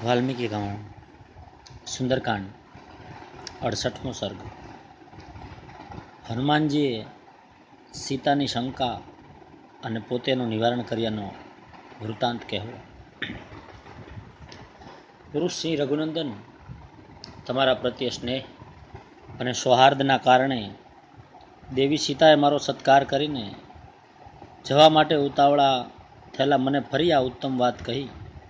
વાલ્મીકી રામાયણ સુંદરકાંડ 68મો સર્ગ। હનુમાનજીએ સીતાની શંકા અને પોતેનું નિવારણ કર્યાનો વૃત્તાંત કહેવો। પુરુષ સિંહ રઘુનંદન, તમારા પ્રત્યે સ્નેહ અને સૌહાર્દના કારણે દેવી સીતાએ મારો સત્કાર કરીને જવા માટે ઉતાવળા થયેલા મને ફરી આ ઉત્તમ વાત કહી।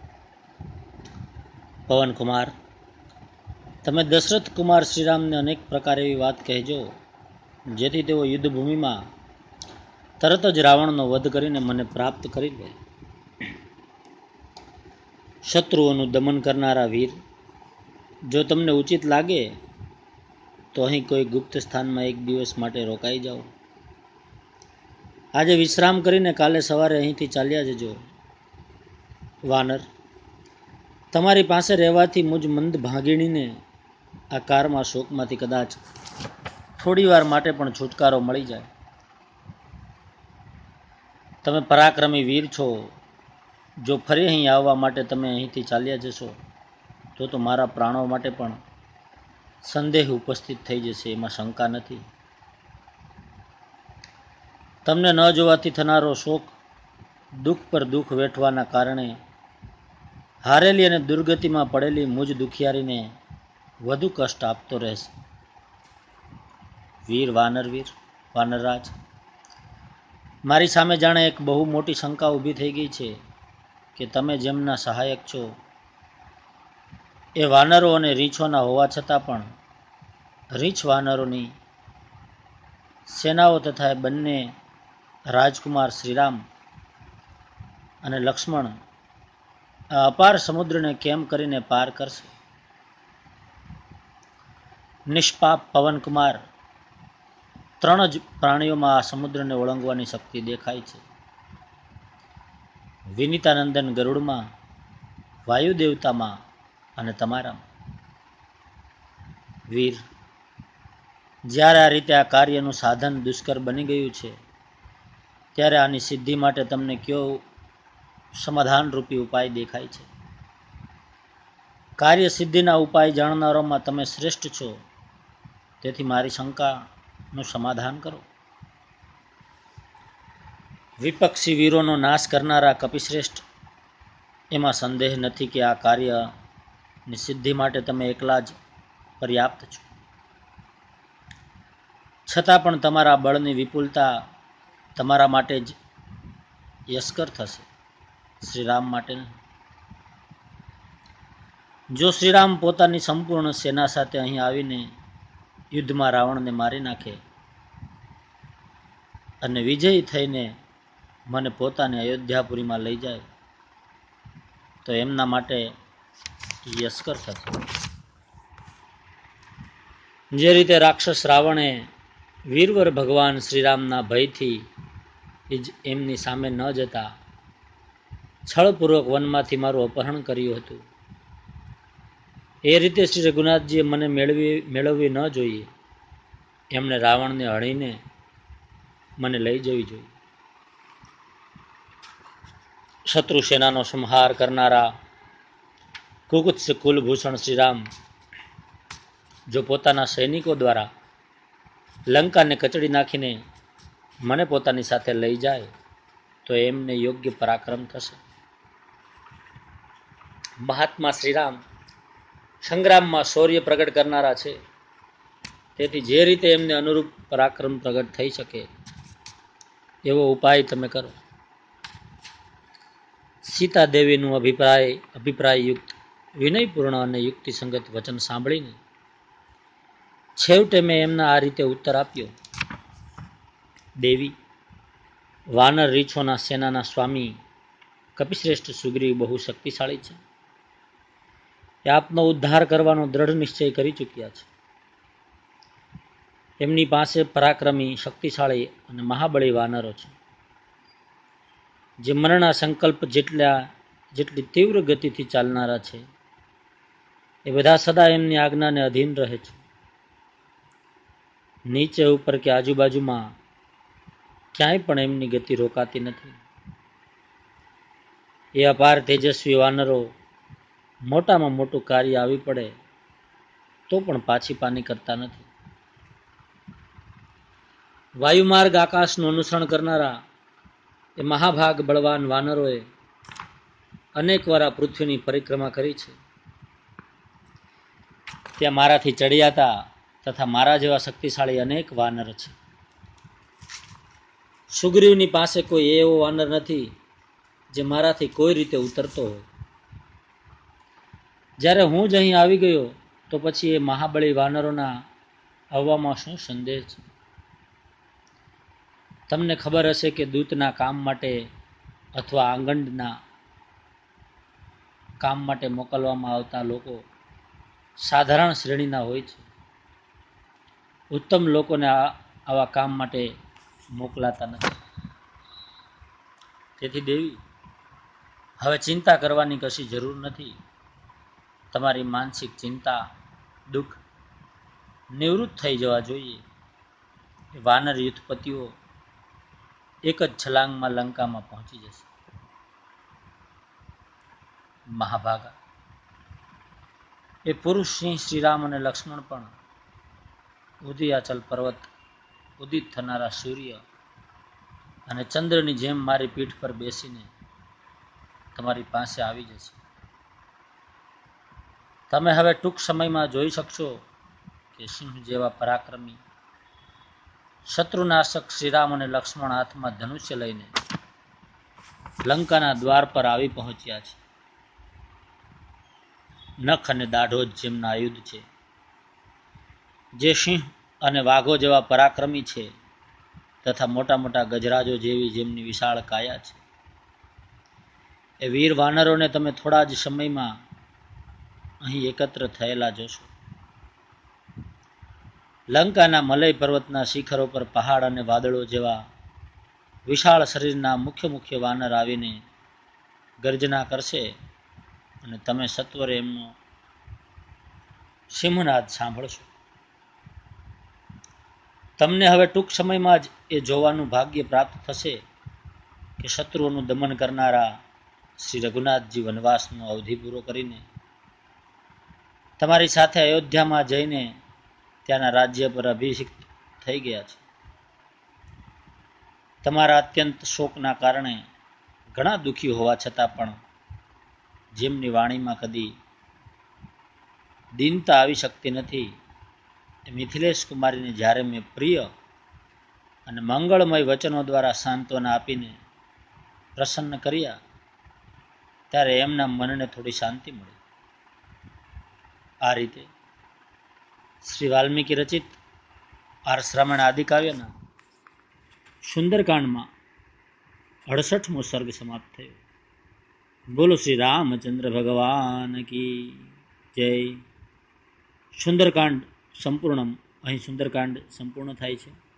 પવન કુમાર, તમે દશરથ કુમાર શ્રીરામને અનેક પ્રકાર એવી વાત કહેજો જેથી તેઓ યુદ્ધભૂમિમાં તરત જ રાવણનો વધ કરીને મને પ્રાપ્ત કરી લે। શત્રુઓનું દમન કરનારા વીર, જો તમને ઉચિત લાગે તો અહીં કોઈ ગુપ્ત સ્થાનમાં એક દિવસ માટે રોકાઈ જાઓ। આજે વિશ્રામ કરીને કાલે સવારે અહીંથી ચાલ્યા જજો। વાનર, તમારી પાસે રહેવાથી મુજ મંદ ભાગીણીને આ કારમાં શોકમાંથી કદાચ થોડી વાર માટે પણ છુટકારો મળી જાય। તમે પરાક્રમી વીર છો, જો ફરી અહીં આવવા માટે તમે અહીંથી ચાલ્યા જશો તો મારા પ્રાણો માટે પણ સંદેહ ઉપસ્થિત થઈ જશે, એમાં શંકા નથી। તમને ન જોવાથી થનારો શોક દુઃખ પર દુઃખ વેઠવાના કારણે હારેલી અને દુર્ગતિમાં પડેલી મુજ દુખિયારીને વધુ કષ્ટ આપતો રહેશે। વીર વાનરરાજ, મારી સામે જાણે એક બહુ મોટી શંકા ઊભી થઈ ગઈ છે કે તમે જેમના સહાયક છો એ વાનરો અને રીંછોના હોવા છતાં પણ રીંછ વાનરોની સેનાઓ તથા બંને રાજકુમાર શ્રીરામ અને લક્ષ્મણ આ અપાર સમુદ્રને કેમ કરીને પાર કરશે? નિષ્પાપ પવનકુમાર, ત્રણ જ પ્રાણીઓમાં આ સમુદ્રને ઓળંગવાની શક્તિ દેખાય છે। વિનીતાનંદન ગરુડમાં, વાયુ દેવતામાં અને તમારામાં। વીર, જ્યારે આ રીતે આ કાર્યનું સાધન દુષ્કર બની ગયું છે ત્યારે આની સિદ્ધિ માટે તમને કયો સમાધાનરૂપી ઉપાય દેખાય છે? કાર્ય સિદ્ધિના ઉપાય જાણનારોમાં તમે શ્રેષ્ઠ છો, તેથી મારી શંકાનું સમાધાન કરો। વિપક્ષી વીરોનો નાશ કરનારા કપિશ્રેષ્ઠ, એમાં સંદેહ નથી કે આ કાર્યની સિદ્ધિ માટે તમે એકલા જ પર્યાપ્ત છો, છતાં પણ તમારા બળની વિપુલતા તમારા માટે જ યશકર થશે, શ્રીરામ માટે નહીં। જો શ્રીરામ પોતાની સંપૂર્ણ સેના સાથે અહીં આવીને યુદ્ધમાં રાવણને મારી નાખે અને વિજયી થઈને મને પોતાની અયોધ્યાપુરીમાં લઈ જાય તો એમના માટે યશકર થશે। જે રીતે રાક્ષસ રાવણે વીરવર ભગવાન શ્રીરામના ભયથી જ એમની સામે ન જતા છળપૂર્વક વનમાંથી મારું અપહરણ કર્યું હતું, એ રીતે શ્રી રઘુનાથજીએ મને મેળવવી ન જોઈએ, એમણે રાવણને હણીને મને લઈ જવી જોઈએ। શત્રુ સેનાનો સંહાર કરનારા કુકુત્સ કુલભૂષણ શ્રીરામ જો પોતાના સૈનિકો દ્વારા લંકાને કચડી નાખીને મને પોતાની સાથે લઈ જાય તો એમને યોગ્ય પરાક્રમ થશે। મહાત્મા શ્રીરામ સંગ્રામમાં શૌર્ય પ્રગટ કરનારા છે, તેથી જે રીતે એમને અનુરૂપ પરાક્રમ પ્રગટ થઈ શકે એવો ઉપાય તમે કરો। સીતા દેવીનું અભિપ્રાયયુક્ત વિનયપૂર્ણ અને યુક્તિસંગત વચન સાંભળીને છેવટે મેં એમના આ રીતે ઉત્તર આપ્યો: દેવી, વાનર રીંછોના સેનાના સ્વામી કપિશ્રેષ્ઠ સુગ્રીવ બહુ શક્તિશાળી છે, એ આપનો ઉદ્ધાર કરવાનો દ્રઢ નિશ્ચય કરી ચૂક્યા છે। એમની પાસે પરાક્રમી, શક્તિશાળી અને મહાબળી વાનરો છે, જે મનના સંકલ્પ જેટલી તીવ્ર ગતિથી ચાલનારા છે, એ બધા સદા એમની આજ્ઞાને અધીન રહે છે। નીચે ઉપર કે આજુબાજુમાં ક્યાંય પણ એમની ગતિ રોકાતી નથી। એ અપાર તેજસ્વી વાનરો મોટામાં મોટું કાર્ય આવી પડે તો પણ પાછી પાની કરતા નથી. વાયુમાર્ગ આકાશનું અનુસરણ કરનારા એ મહાભાગ બળવાન વાનરોએ અનેક વાર આ પૃથ્વીની પરિક્રમા કરી છે. ત્યાં મારાથી ચડિયાતા તથા મારા જેવા શક્તિશાળી અનેક વાનર છે. સુગ્રીવની પાસે કોઈ એવો વાનર નથી જે મારાથી કોઈ રીતે ઉતરતો હોય. જ્યારે હું જ અહીં આવી ગયો તો પછી એ મહાબળી વાનરોના આવવામાં શું સંદેહ છે? તમને ખબર હશે કે દૂતના કામ માટે અથવા આંગણના કામ માટે મોકલવામાં આવતા લોકો સાધારણ શ્રેણીના હોય છે. ઉત્તમ લોકોને આવા કામ માટે મોકલાતા નથી. તેથી દેવી, હવે ચિંતા કરવાની કશી જરૂર નથી. તમારી માનસિક ચિંતા, દુઃખ નિવૃત્ત થઈ જવા જોઈએ. વાનર યુથપતિઓ એક જ છલાંગમાં લંકામાં પહોંચી જશે. મહાભાગા, એ પુરુષ સિંહ શ્રીરામ અને લક્ષ્મણ પણ ઉદયાચલ પર્વત, ઉદિત થનારા સૂર્ય અને ચંદ્રની જેમ મારી પીઠ પર બેસીને તમારી પાસે આવી જશે. તમે હવે ટૂંક સમયમાં જોઈ શકશો કે સિંહ જેવા પરાક્રમી શત્રુનાશક શ્રીરામ અને લક્ષ્મણ હાથમાં ધનુષ્ય લઈને લંકાના દ્વાર પર આવી પહોંચ્યા છે. નખ અને દાઢો જ જેમના આયુધ છે. જે સિંહ અને વાઘો જેવા પરાક્રમી છે તથા મોટા મોટા ગજરાજો જેવી જેમની વિશાળ કાયા છે, એ વીર વાનરોને તમે થોડા જ સમયમાં અહીં એકત્ર થયેલા જોશો. લંકાના મલય પર્વતના શિખરો પર પહાડ અને વાદળો જેવા વિશાળ શરીરના મુખ્ય વાનર આવીને ગર્જના કરશે અને તમે સત્વરે એમનો સિંહનાદ સાંભળશો. તમને હવે ટૂંક સમયમાં જ એ જોવાનું ભાગ્ય પ્રાપ્ત થશે કે શત્રુઓનું દમન કરનારા શ્રી રઘુનાથજી વનવાસનો અવધિ પૂરો કરીને તમારી સાથે અયોધ્યામાં જઈને ત્યાંના રાજ્ય પર અભિષિક્ત થઈ ગયા છે. તમારા અત્યંત શોકના કારણે ઘણા દુઃખી હોવા છતાં પણ જેમની વાણીમાં કદી દીનતા આવી શકતી નથી, એ મિથિલેશ કુમારીને જ્યારે મેં પ્રિય અને મંગળમય વચનો દ્વારા સાંત્વના આપીને પ્રસન્ન કર્યા ત્યારે એમના મનને થોડી શાંતિ મળી. આ રીતે શ્રી વાલ્મીકી રચિત આર્ષરામાયણ આદિકાવ્યના સુંદરકાંડમાં 68મો સર્ગ સમાપ્ત થયો. બોલો શ્રી રામચંદ્ર ભગવાન કી જય. સુંદરકાંડ સંપૂર્ણ અહીં સુંદરકાંડ સંપૂર્ણ થાય છે.